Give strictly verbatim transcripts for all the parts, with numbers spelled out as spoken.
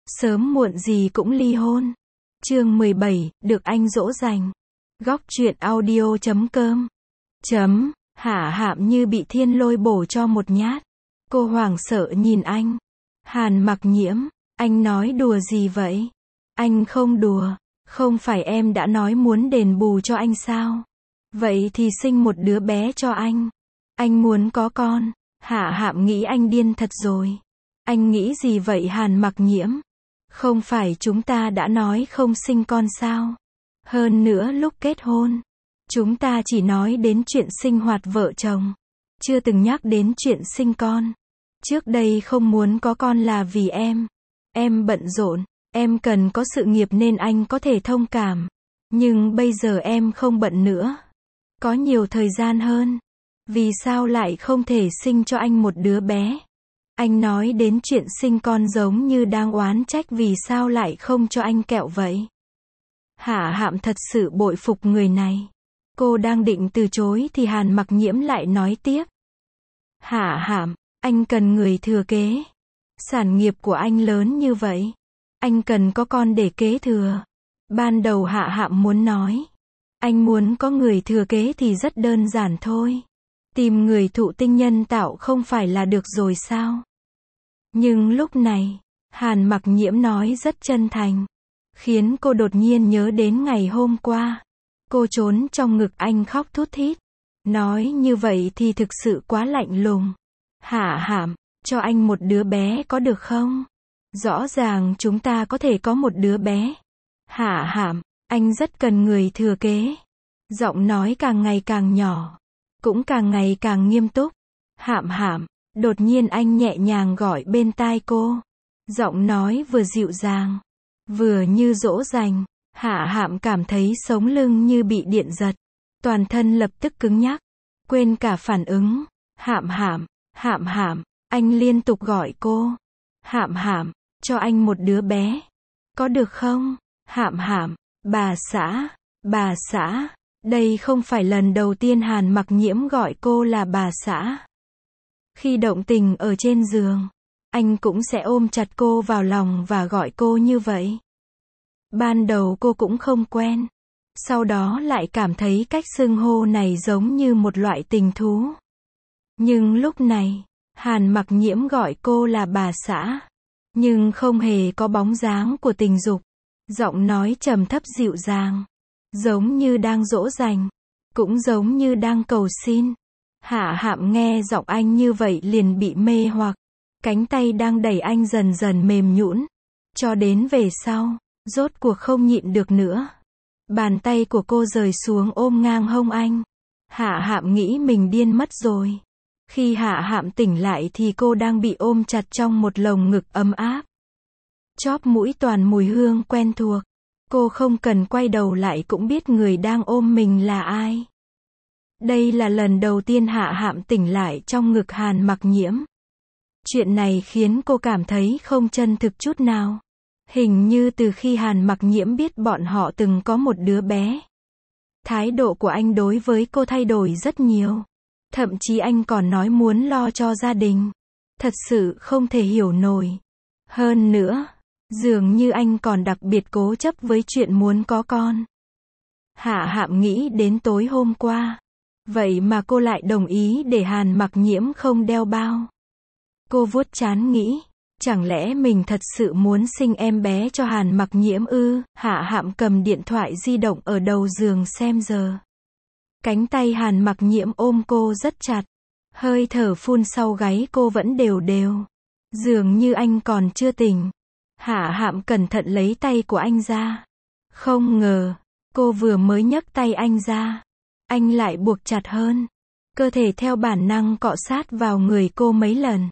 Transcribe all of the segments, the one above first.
sớm muộn gì cũng ly hôn. Chương mười bảy, được anh dỗ dành. Góc truyện audio chấm com. Chấm, Hạ Hạm như bị thiên lôi bổ cho một nhát. Cô hoảng sợ nhìn anh. Hàn Mặc Nhiễm, anh nói đùa gì vậy? Anh không đùa, không phải em đã nói muốn đền bù cho anh sao? Vậy thì sinh một đứa bé cho anh. Anh muốn có con. Hạ Hạm nghĩ anh điên thật rồi. Anh nghĩ gì vậy Hàn Mặc Nhiễm? Không phải chúng ta đã nói không sinh con sao? Hơn nữa lúc kết hôn, chúng ta chỉ nói đến chuyện sinh hoạt vợ chồng, chưa từng nhắc đến chuyện sinh con. Trước đây không muốn có con là vì em. Em bận rộn, em cần có sự nghiệp nên anh có thể thông cảm. Nhưng bây giờ em không bận nữa. Có nhiều thời gian hơn. Vì sao lại không thể sinh cho anh một đứa bé? Anh nói đến chuyện sinh con giống như đang oán trách vì sao lại không cho anh kẹo vậy. Hạ Hạm thật sự bội phục người này. Cô đang định từ chối thì Hàn Mặc Nhiễm lại nói tiếp. Hạ Hạm, anh cần người thừa kế. Sản nghiệp của anh lớn như vậy. Anh cần có con để kế thừa. Ban đầu Hạ Hạm muốn nói. Anh muốn có người thừa kế thì rất đơn giản thôi. Tìm người thụ tinh nhân tạo không phải là được rồi sao? Nhưng lúc này, Hàn Mặc Nhiễm nói rất chân thành. Khiến cô đột nhiên nhớ đến ngày hôm qua. Cô trốn trong ngực anh khóc thút thít. Nói như vậy thì thực sự quá lạnh lùng. Hạ Hạm, cho anh một đứa bé có được không? Rõ ràng chúng ta có thể có một đứa bé. Hạ Hạm, anh rất cần người thừa kế. Giọng nói càng ngày càng nhỏ. Cũng càng ngày càng nghiêm túc. Hạm Hạm, đột nhiên anh nhẹ nhàng gọi bên tai cô. Giọng nói vừa dịu dàng, vừa như dỗ dành. Hạ Hạm cảm thấy sống lưng như bị điện giật. Toàn thân lập tức cứng nhắc. Quên cả phản ứng. Hạm Hạm, Hạm Hạm, anh liên tục gọi cô. Hạm Hạm, cho anh một đứa bé. Có được không? Hạm Hạm, bà xã, bà xã. Đây không phải lần đầu tiên Hàn Mặc Nhiễm gọi cô là bà xã. Khi động tình ở trên giường, anh cũng sẽ ôm chặt cô vào lòng và gọi cô như vậy. Ban đầu cô cũng không quen. Sau đó lại cảm thấy cách xưng hô này giống như một loại tình thú. Nhưng lúc này, Hàn Mặc Nhiễm gọi cô là bà xã. Nhưng không hề có bóng dáng của tình dục. Giọng nói trầm thấp dịu dàng. Giống như đang dỗ dành. Cũng giống như đang cầu xin. Hạ Hạm nghe giọng anh như vậy liền bị mê hoặc. Cánh tay đang đẩy anh dần dần mềm nhũn. Cho đến về sau, rốt cuộc không nhịn được nữa. Bàn tay của cô rời xuống ôm ngang hông anh. Hạ Hạm nghĩ mình điên mất rồi. Khi Hạ Hạm tỉnh lại thì cô đang bị ôm chặt trong một lồng ngực ấm áp. Chóp mũi toàn mùi hương quen thuộc. Cô không cần quay đầu lại cũng biết người đang ôm mình là ai. Đây là lần đầu tiên Hạ Hạm tỉnh lại trong ngực Hàn Mặc Nhiễm. Chuyện này khiến cô cảm thấy không chân thực chút nào. Hình như từ khi Hàn Mặc Nhiễm biết bọn họ từng có một đứa bé, thái độ của anh đối với cô thay đổi rất nhiều. Thậm chí anh còn nói muốn lo cho gia đình. Thật sự không thể hiểu nổi. Hơn nữa, dường như anh còn đặc biệt cố chấp với chuyện muốn có con. Hạ Hạm nghĩ đến tối hôm qua. Vậy mà cô lại đồng ý để Hàn Mặc Nhiễm không đeo bao. Cô vuốt trán nghĩ, chẳng lẽ mình thật sự muốn sinh em bé cho Hàn Mặc Nhiễm ư? Hạ Hạm cầm điện thoại di động ở đầu giường xem giờ. Cánh tay Hàn Mặc Nhiễm ôm cô rất chặt. Hơi thở phun sau gáy cô vẫn đều đều. Dường như anh còn chưa tỉnh. Hạ Hạm cẩn thận lấy tay của anh ra. Không ngờ, cô vừa mới nhấc tay anh ra, anh lại buộc chặt hơn. Cơ thể theo bản năng cọ sát vào người cô mấy lần.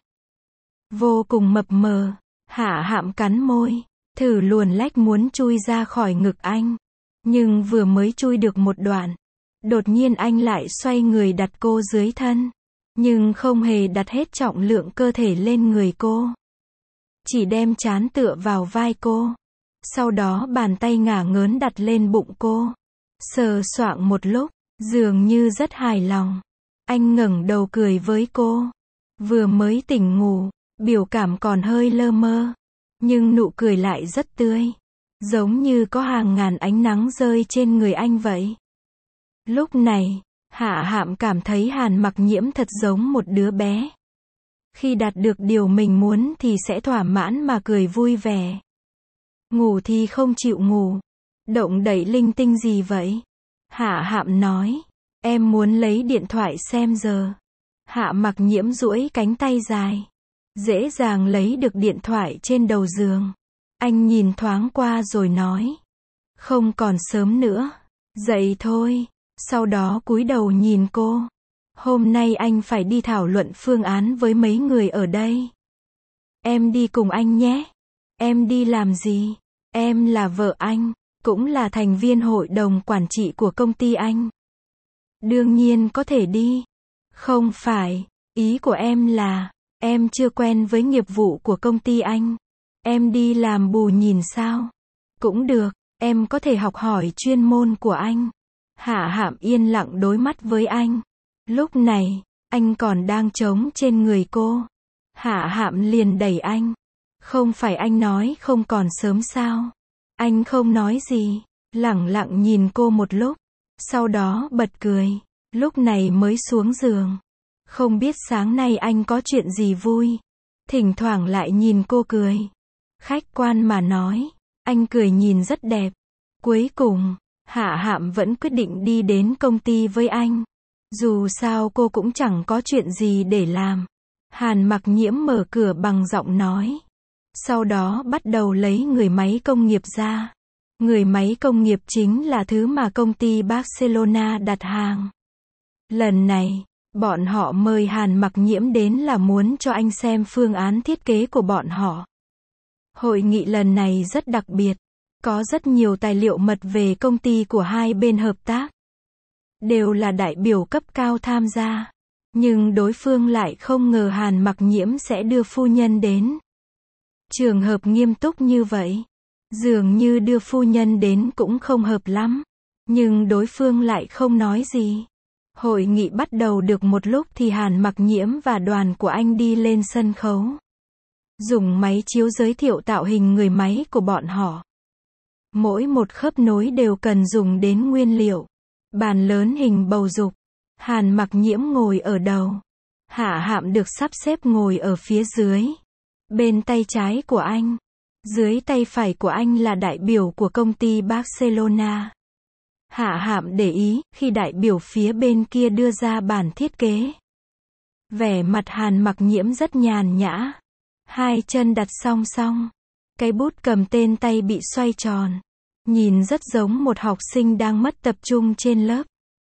Vô cùng mập mờ. Hạ Hạm cắn môi, thử luồn lách muốn chui ra khỏi ngực anh. Nhưng vừa mới chui được một đoạn, đột nhiên anh lại xoay người đặt cô dưới thân. Nhưng không hề đặt hết trọng lượng cơ thể lên người cô. Chỉ đem trán tựa vào vai cô. Sau đó bàn tay ngả ngớn đặt lên bụng cô. Sờ soạng một lúc, dường như rất hài lòng. Anh ngẩng đầu cười với cô. Vừa mới tỉnh ngủ, biểu cảm còn hơi lơ mơ. nhưng nụ cười lại rất tươi, giống như có hàng ngàn ánh nắng rơi trên người anh vậy. Lúc này, Hạ Hạm cảm thấy Hàn Mặc Nhiễm thật giống một đứa bé. Khi đạt được điều mình muốn thì sẽ thỏa mãn mà cười vui vẻ. Ngủ thì không chịu ngủ. Động đậy linh tinh gì vậy? Hạ Hạm nói. Em muốn lấy điện thoại xem giờ. Hạ Mặc Nhiễm duỗi cánh tay dài. Dễ dàng lấy được điện thoại trên đầu giường. Anh nhìn thoáng qua rồi nói. Không còn sớm nữa. Dậy thôi. Sau đó cúi đầu nhìn cô. Hôm nay anh phải đi thảo luận phương án với mấy người ở đây. Em đi cùng anh nhé. Em đi làm gì? Em là vợ anh, cũng là thành viên hội đồng quản trị của công ty anh. Đương nhiên có thể đi. Không phải, ý của em là, em chưa quen với nghiệp vụ của công ty anh. Em đi làm bù nhìn sao? Cũng được, em có thể học hỏi chuyên môn của anh. Hạ Hạm yên lặng đối mắt với anh. Lúc này, anh còn đang trống trên người cô. Hạ Hạm liền đẩy anh. Không phải anh nói không còn sớm sao? Anh không nói gì, lẳng lặng nhìn cô một lúc. Sau đó bật cười. Lúc này mới xuống giường. Không biết sáng nay anh có chuyện gì vui. Thỉnh thoảng lại nhìn cô cười. Khách quan mà nói, anh cười nhìn rất đẹp. Cuối cùng, Hạ Hạm vẫn quyết định đi đến công ty với anh. Dù sao cô cũng chẳng có chuyện gì để làm. Hàn Mặc Nhiễm mở cửa bằng giọng nói. Sau đó bắt đầu lấy người máy công nghiệp ra. Người máy công nghiệp chính là thứ mà công ty Barcelona đặt hàng. Lần này, bọn họ mời Hàn Mặc Nhiễm đến là muốn cho anh xem phương án thiết kế của bọn họ. Hội nghị lần này rất đặc biệt. Có rất nhiều tài liệu mật về công ty của hai bên hợp tác. Đều là đại biểu cấp cao tham gia. Nhưng đối phương lại không ngờ Hàn Mặc Nhiễm sẽ đưa phu nhân đến. Trường hợp nghiêm túc như vậy. Dường như đưa phu nhân đến cũng không hợp lắm. Nhưng đối phương lại không nói gì. Hội nghị bắt đầu được một lúc thì Hàn Mặc Nhiễm và đoàn của anh đi lên sân khấu. Dùng máy chiếu giới thiệu tạo hình người máy của bọn họ. Mỗi một khớp nối đều cần dùng đến nguyên liệu. Bàn lớn hình bầu dục. Hàn Mặc Nhiễm ngồi ở đầu. Hạ Hạm được sắp xếp ngồi ở phía dưới. Bên tay trái của anh. Dưới tay phải của anh là đại biểu của công ty Barcelona. Hạ Hạm để ý khi đại biểu phía bên kia đưa ra bản thiết kế. Vẻ mặt Hàn Mặc Nhiễm rất nhàn nhã. Hai chân đặt song song. Cái bút cầm tên tay bị xoay tròn. Nhìn rất giống một học sinh đang mất tập trung trên lớp.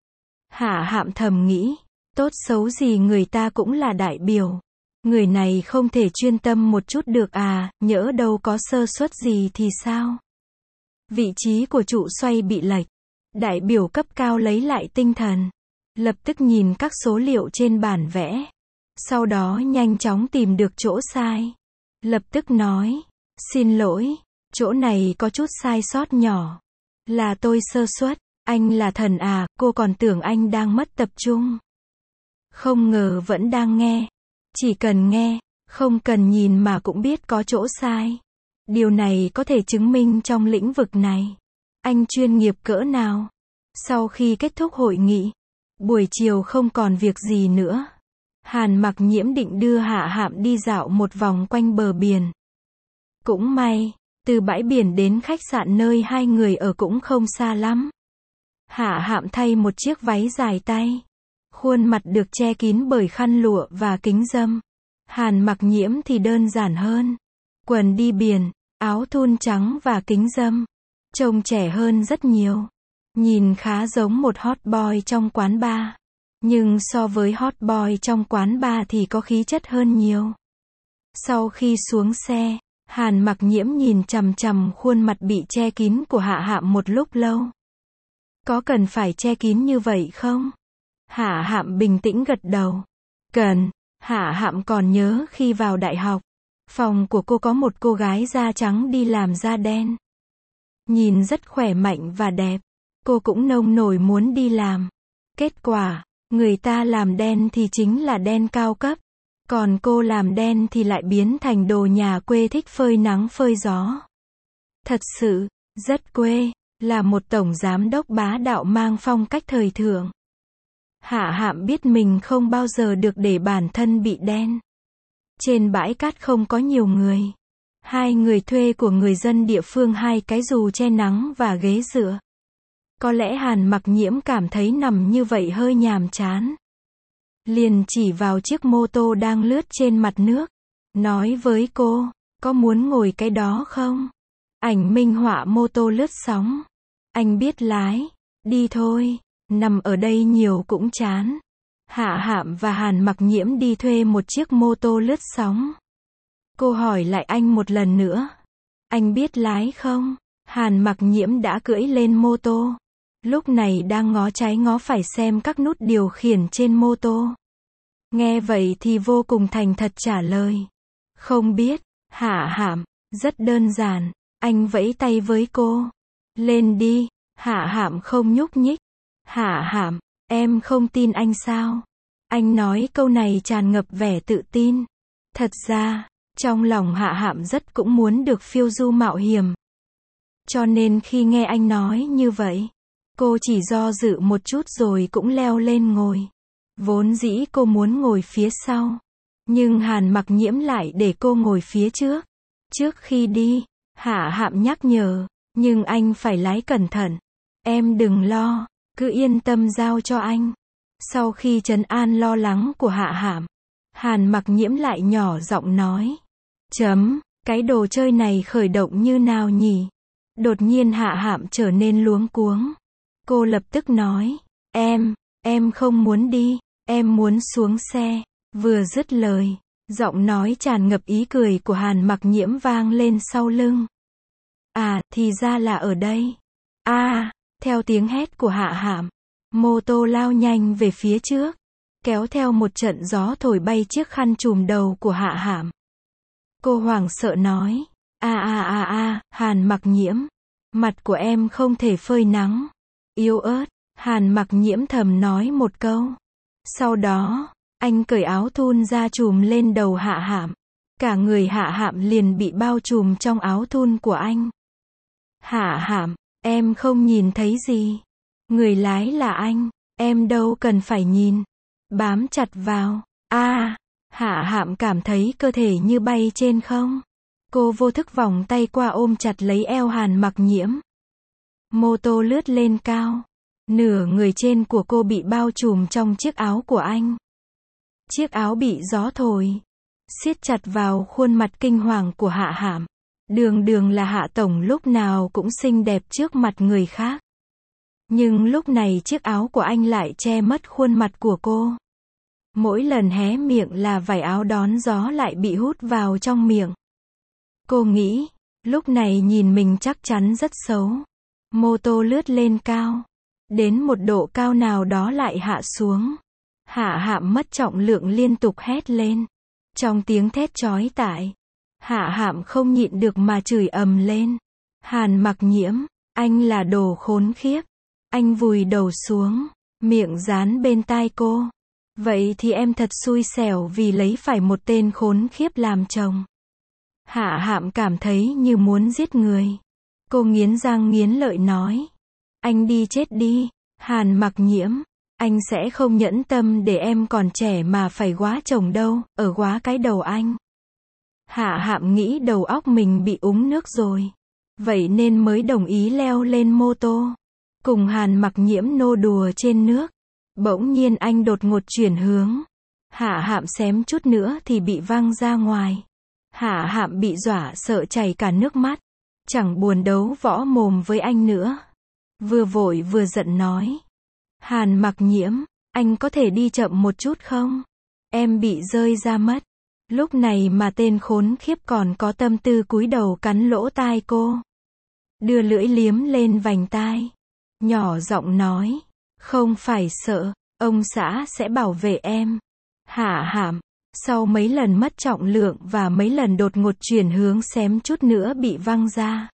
Hạ Hạm thầm nghĩ. Tốt xấu gì người ta cũng là đại biểu. Người này không thể chuyên tâm một chút được à, nhỡ đâu có sơ suất gì thì sao? Vị trí của trụ xoay bị lệch. Đại biểu cấp cao lấy lại tinh thần. Lập tức nhìn các số liệu trên bản vẽ. Sau đó nhanh chóng tìm được chỗ sai. Lập tức nói. Xin lỗi, chỗ này có chút sai sót nhỏ. Là tôi sơ suất. Anh là thần à, cô còn tưởng anh đang mất tập trung. Không ngờ vẫn đang nghe. Chỉ cần nghe, không cần nhìn mà cũng biết có chỗ sai. Điều này có thể chứng minh trong lĩnh vực này. Anh chuyên nghiệp cỡ nào? Sau khi kết thúc hội nghị, buổi chiều không còn việc gì nữa. Hàn Mặc Nhiễm định đưa Hạ Hạm đi dạo một vòng quanh bờ biển. Cũng may, từ bãi biển đến khách sạn nơi hai người ở cũng không xa lắm. Hạ Hạm thay một chiếc váy dài tay. Khuôn mặt được che kín bởi khăn lụa và kính râm. Hàn Mặc Nhiễm thì đơn giản hơn. Quần đi biển, áo thun trắng và kính râm. Trông trẻ hơn rất nhiều. Nhìn khá giống một hot boy trong quán bar. Nhưng so với hot boy trong quán bar thì có khí chất hơn nhiều. Sau khi xuống xe, Hàn Mặc Nhiễm nhìn chằm chằm khuôn mặt bị che kín của Hạ Hạm một lúc lâu. Có cần phải che kín như vậy không? Hạ Hạm bình tĩnh gật đầu. Cần. Hạ Hạm còn nhớ khi vào đại học, phòng của cô có một cô gái da trắng đi làm da đen. Nhìn rất khỏe mạnh và đẹp. Cô cũng nông nổi muốn đi làm. Kết quả, người ta làm đen thì chính là đen cao cấp. Còn cô làm đen thì lại biến thành đồ nhà quê thích phơi nắng phơi gió. Thật sự, rất quê, là một tổng giám đốc bá đạo mang phong cách thời thượng. Hạ Hạm biết mình không bao giờ được để bản thân bị đen. Trên bãi cát không có nhiều người. Hai người thuê của người dân địa phương hai cái dù che nắng và ghế dựa. Có lẽ Hàn Mặc Nhiễm cảm thấy nằm như vậy hơi nhàm chán. Liền chỉ vào chiếc mô tô đang lướt trên mặt nước. Nói với cô, có muốn ngồi cái đó không? Ảnh minh họa mô tô lướt sóng. Anh biết lái, đi thôi, nằm ở đây nhiều cũng chán. Hạ Hạm và Hàn Mặc Nhiễm đi thuê một chiếc mô tô lướt sóng. Cô hỏi lại anh một lần nữa. Anh biết lái không? Hàn Mặc Nhiễm đã cưỡi lên mô tô. Lúc này đang ngó trái ngó phải xem các nút điều khiển trên mô tô. Nghe vậy thì vô cùng thành thật trả lời. Không biết. Hạ Hạm, rất đơn giản. Anh vẫy tay với cô. Lên đi. Hạ Hạm không nhúc nhích. Hạ Hạm, em không tin anh sao? Anh nói câu này tràn ngập vẻ tự tin. Thật ra, trong lòng Hạ Hạm rất cũng muốn được phiêu du mạo hiểm. Cho nên khi nghe anh nói như vậy, cô chỉ do dự một chút rồi cũng leo lên ngồi. Vốn dĩ cô muốn ngồi phía sau. Nhưng Hàn Mặc Nhiễm lại để cô ngồi phía trước. Trước khi đi, Hạ Hạm nhắc nhở, nhưng anh phải lái cẩn thận. Em đừng lo, cứ yên tâm giao cho anh. Sau khi trấn an lo lắng của Hạ Hạm, Hàn Mặc Nhiễm lại nhỏ giọng nói. Chấm, cái đồ chơi này khởi động như nào nhỉ? Đột nhiên Hạ Hạm trở nên luống cuống. Cô lập tức nói, em, em không muốn đi, em muốn xuống xe. Vừa dứt lời, giọng nói tràn ngập ý cười của Hàn Mặc Nhiễm vang lên sau lưng. À, thì ra là ở đây. A, à, theo tiếng hét của Hạ Hạm, mô tô lao nhanh về phía trước, kéo theo một trận gió thổi bay chiếc khăn trùm đầu của Hạ Hạm. Cô hoảng sợ nói, a a a a, Hàn Mặc Nhiễm, mặt của em không thể phơi nắng. Yếu ớt, Hàn Mặc Nhiễm thầm nói một câu. Sau đó, anh cởi áo thun ra trùm lên đầu Hạ Hạm. Cả người Hạ Hạm liền bị bao trùm trong áo thun của anh. Hạ Hạm, em không nhìn thấy gì. Người lái là anh, em đâu cần phải nhìn. Bám chặt vào. A, à, Hạ Hạm cảm thấy cơ thể như bay trên không. Cô vô thức vòng tay qua ôm chặt lấy eo Hàn Mặc Nhiễm. Mô tô lướt lên cao. Nửa người trên của cô bị bao trùm trong chiếc áo của anh. Chiếc áo bị gió thổi, siết chặt vào khuôn mặt kinh hoàng của Hạ Hạm. Đường đường là Hạ Tổng lúc nào cũng xinh đẹp trước mặt người khác. Nhưng lúc này chiếc áo của anh lại che mất khuôn mặt của cô. Mỗi lần hé miệng là vải áo đón gió lại bị hút vào trong miệng. Cô nghĩ, lúc này nhìn mình chắc chắn rất xấu. Mô tô lướt lên cao. Đến một độ cao nào đó lại hạ xuống. Hạ Hạm mất trọng lượng liên tục hét lên. Trong tiếng thét chói tai, Hạ Hạm không nhịn được mà chửi ầm lên. Hàn Mặc Nhiễm, anh là đồ khốn khiếp. Anh vùi đầu xuống, miệng dán bên tai cô. Vậy thì em thật xui xẻo vì lấy phải một tên khốn khiếp làm chồng. Hạ Hạm cảm thấy như muốn giết người. Cô nghiến răng nghiến lợi nói. Anh đi chết đi, Hàn Mặc Nhiễm. Anh sẽ không nhẫn tâm để em còn trẻ mà phải góa chồng đâu, ở góa cái đầu anh. Hạ Hạm nghĩ đầu óc mình bị úng nước rồi. Vậy nên mới đồng ý leo lên mô tô. Cùng Hàn Mặc Nhiễm nô đùa trên nước. Bỗng nhiên anh đột ngột chuyển hướng. Hạ Hạm xém chút nữa thì bị văng ra ngoài. Hạ Hạm bị dọa sợ chảy cả nước mắt. Chẳng buồn đấu võ mồm với anh nữa. Vừa vội vừa giận nói. Hàn Mặc Nhiễm, anh có thể đi chậm một chút không? Em bị rơi ra mất. Lúc này mà tên khốn khiếp còn có tâm tư cúi đầu cắn lỗ tai cô. Đưa lưỡi liếm lên vành tai. Nhỏ giọng nói. Không phải sợ, ông xã sẽ bảo vệ em. Hạ Hạm, sau mấy lần mất trọng lượng và mấy lần đột ngột chuyển hướng xém chút nữa bị văng ra.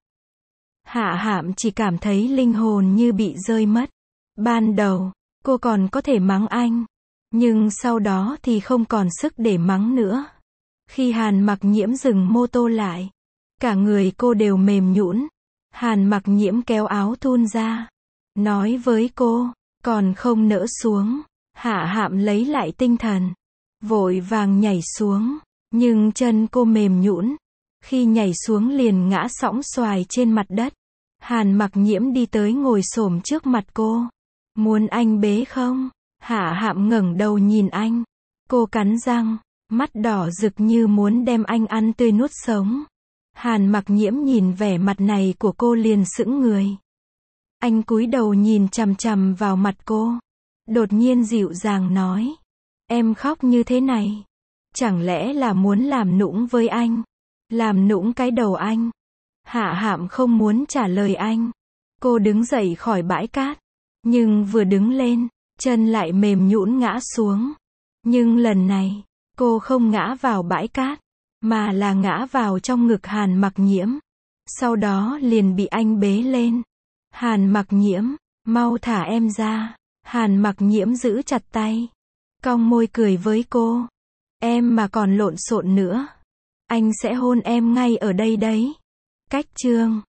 Hạ Hạm chỉ cảm thấy linh hồn như bị rơi mất. Ban đầu, cô còn có thể mắng anh. Nhưng sau đó thì không còn sức để mắng nữa. Khi Hàn Mặc Nhiễm dừng mô tô lại, cả người cô đều mềm nhũn. Hàn Mặc Nhiễm kéo áo thun ra, nói với cô, còn không nỡ xuống. Hạ Hạm lấy lại tinh thần, vội vàng nhảy xuống, nhưng chân cô mềm nhũn, khi nhảy xuống liền ngã sõng xoài trên mặt đất. Hàn Mặc Nhiễm đi tới ngồi xổm trước mặt cô, muốn anh bế không? Hạ Hạm ngẩng đầu nhìn anh, cô cắn răng, mắt đỏ rực như muốn đem anh ăn tươi nuốt sống. Hàn Mặc Nhiễm nhìn vẻ mặt này của cô liền sững người. Anh cúi đầu nhìn chằm chằm vào mặt cô, đột nhiên dịu dàng nói, em khóc như thế này, chẳng lẽ là muốn làm nũng với anh, làm nũng cái đầu anh? Hạ Hạm không muốn trả lời anh. Cô đứng dậy khỏi bãi cát, nhưng vừa đứng lên, chân lại mềm nhũn ngã xuống. Nhưng lần này, cô không ngã vào bãi cát, mà là ngã vào trong ngực Hàn Mặc Nhiễm. Sau đó liền bị anh bế lên. Hàn Mặc Nhiễm, mau thả em ra. Hàn Mặc Nhiễm giữ chặt tay, cong môi cười với cô. Em mà còn lộn xộn nữa, anh sẽ hôn em ngay ở đây đấy. Cách chương